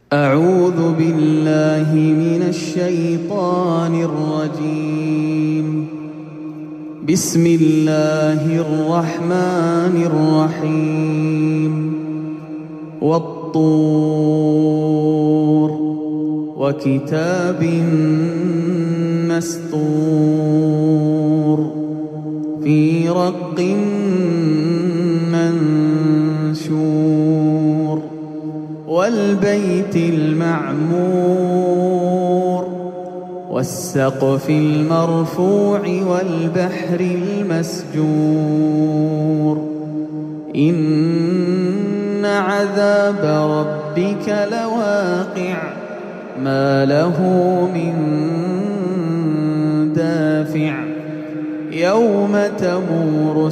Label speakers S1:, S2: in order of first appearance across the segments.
S1: أعوذ بالله من الشيطان الرجيم. بسم الله الرحمن الرحيم. والطور وكتاب مسطور في رق منشور والبيت المعمور والسقف المرفوع والبحر المسجور إن عذاب ربك لواقع ما له من دافع يوم تمور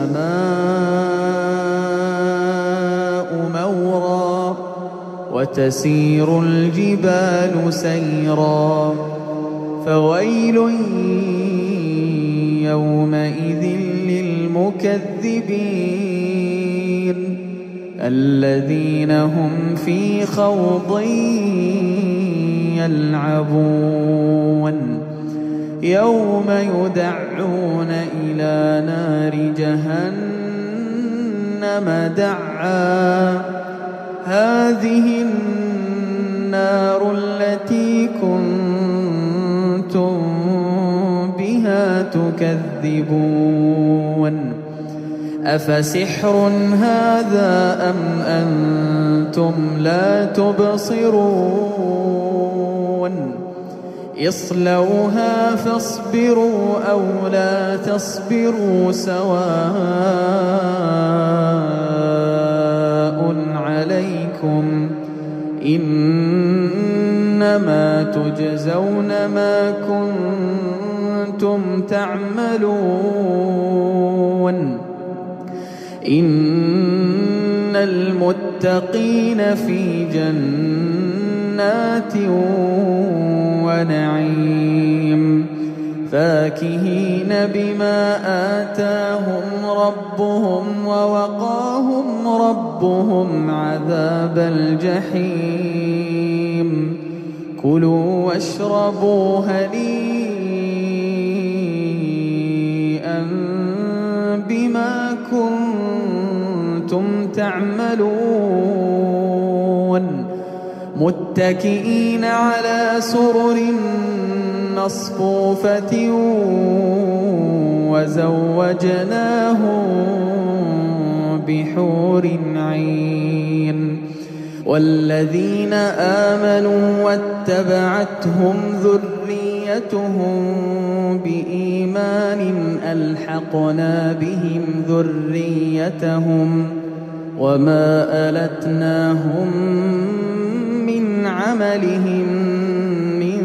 S1: السماء مورا وتسير الجبال سيرا فويل يومئذ للمكذبين الذين هم في خوض يلعبون يوم يدعون إلى نار جهنم دعا هذه النار التي كنتم بها تكذبون أفسحر هذا أم أنتم لا تبصرون اصلوها فاصبروا أو لا تصبروا سواء عليكم إنما تجزون ما كنتم تعملون إن المتقين في جنات ونعيم فاكهين بما آتاهم ربهم ووقاهم ربهم عذاب الجحيم كلوا واشربوا هنيئا بما كنتم تعملون متكئين على سرر مصفوفة وزوجناهم بحور عين والذين آمنوا واتبعتهم ذريتهم بإيمان ألحقنا بهم ذريتهم وما ألتناهم من عملهم من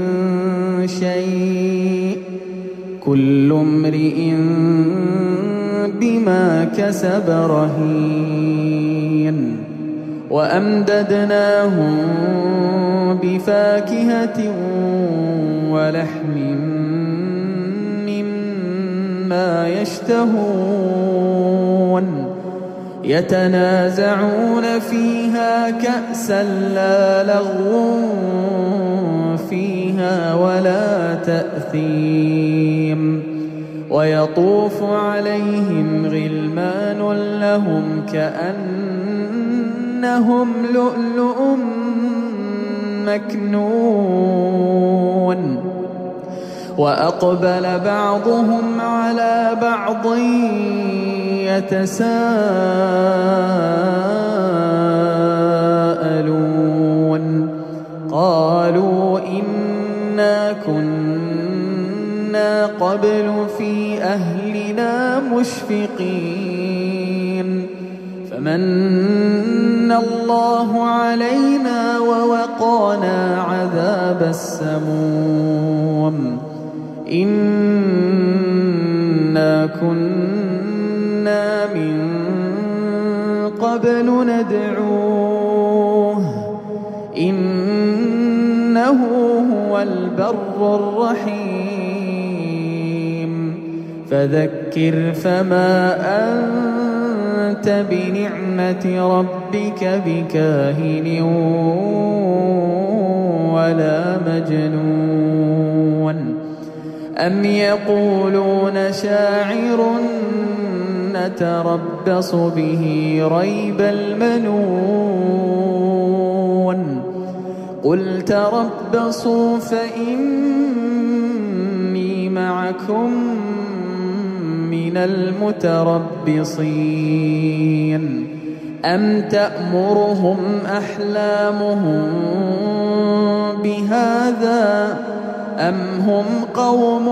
S1: شيء كل امرئ بما كسب رهين وأمددناهم بفاكهة ولحم مما يشتهون يتنازعون فيها كأسا لا لغو فيها ولا تأثيم ويطوف عليهم غلمان لهم كأنهم لؤلؤ مكنون وأقبل بعضهم على بعض يتساءلون قالوا إنا كنا قبل في أهلنا مشفقين فمن الله علينا ووقانا عذاب السموم إنا كنا من قبل ندعوه إنه هو البر الرحيم فذكر فما أنت بنعمة ربك بكاهن أم يقولون شاعر نتربص به ريب المنون قل تربصوا فإني معكم من المتربصين أم تأمرهم أحلامهم بهذا أم هم قوم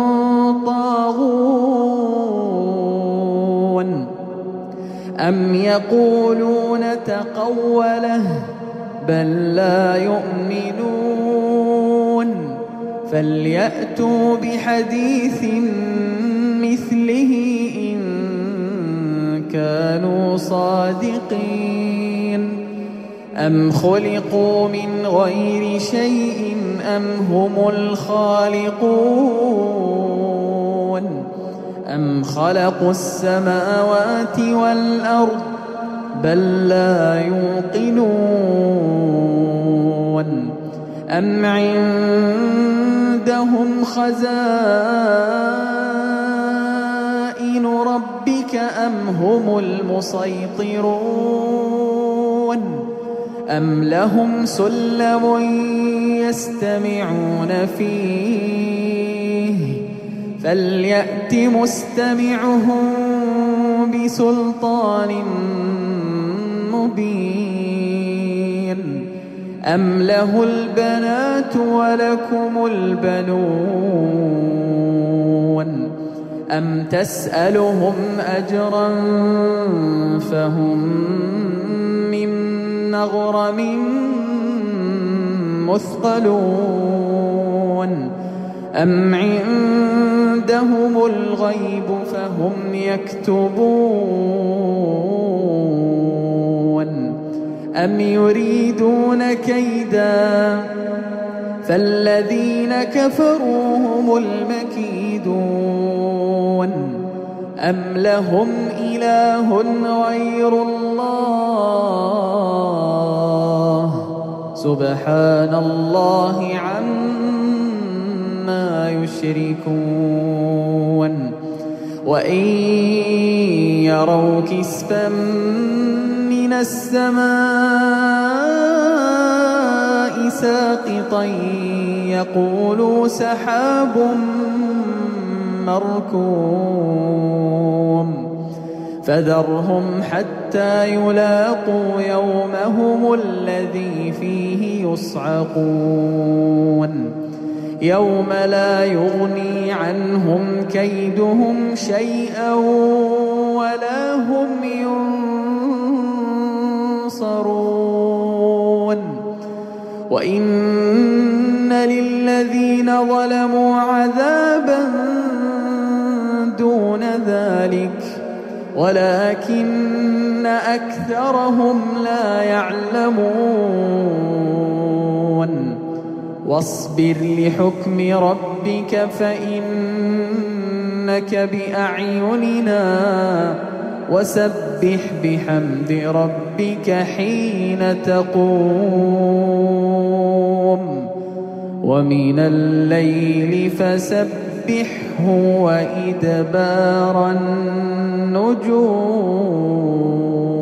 S1: طاغون أم يقولون تقوله بل لا يؤمنون فليأتوا بحديث مثله إن كانوا صادقين أم خلقوا من غير شيء أم هم الخالقون أم خلقوا السماوات والأرض بل لا يوقنون أم عندهم خزائن ربك أم هم المسيطرون أم لهم سلم يستمعون فيه فليأت مستمعهم بسلطان مبين أم له البنات ولكم البنون أم تسألهم أجرا فهم من مغرم مثقلون أم عندهم الغيب فهم يكتبون أم يريدون كيدا فالذين كفروا هم المكيدون أم لهم إله غير الله سبحان الله عما يشركون وإن يروا كسفا من السماء ساقطا يقولوا سحاب مركوم فذرهم حتى يلاقوا يومهم الذي فيه يصعقون يوم لا يغني عنهم كيدهم شيئا ولا هم ينصرون وإن للذين ظلموا عذابا دون ذلك ولكن أكثرهم لا يعلمون واصبر لحكم ربك فإنك بأعيننا وسبح بحمد ربك حين تقوم ومن الليل فسبحه وإدبار النجوم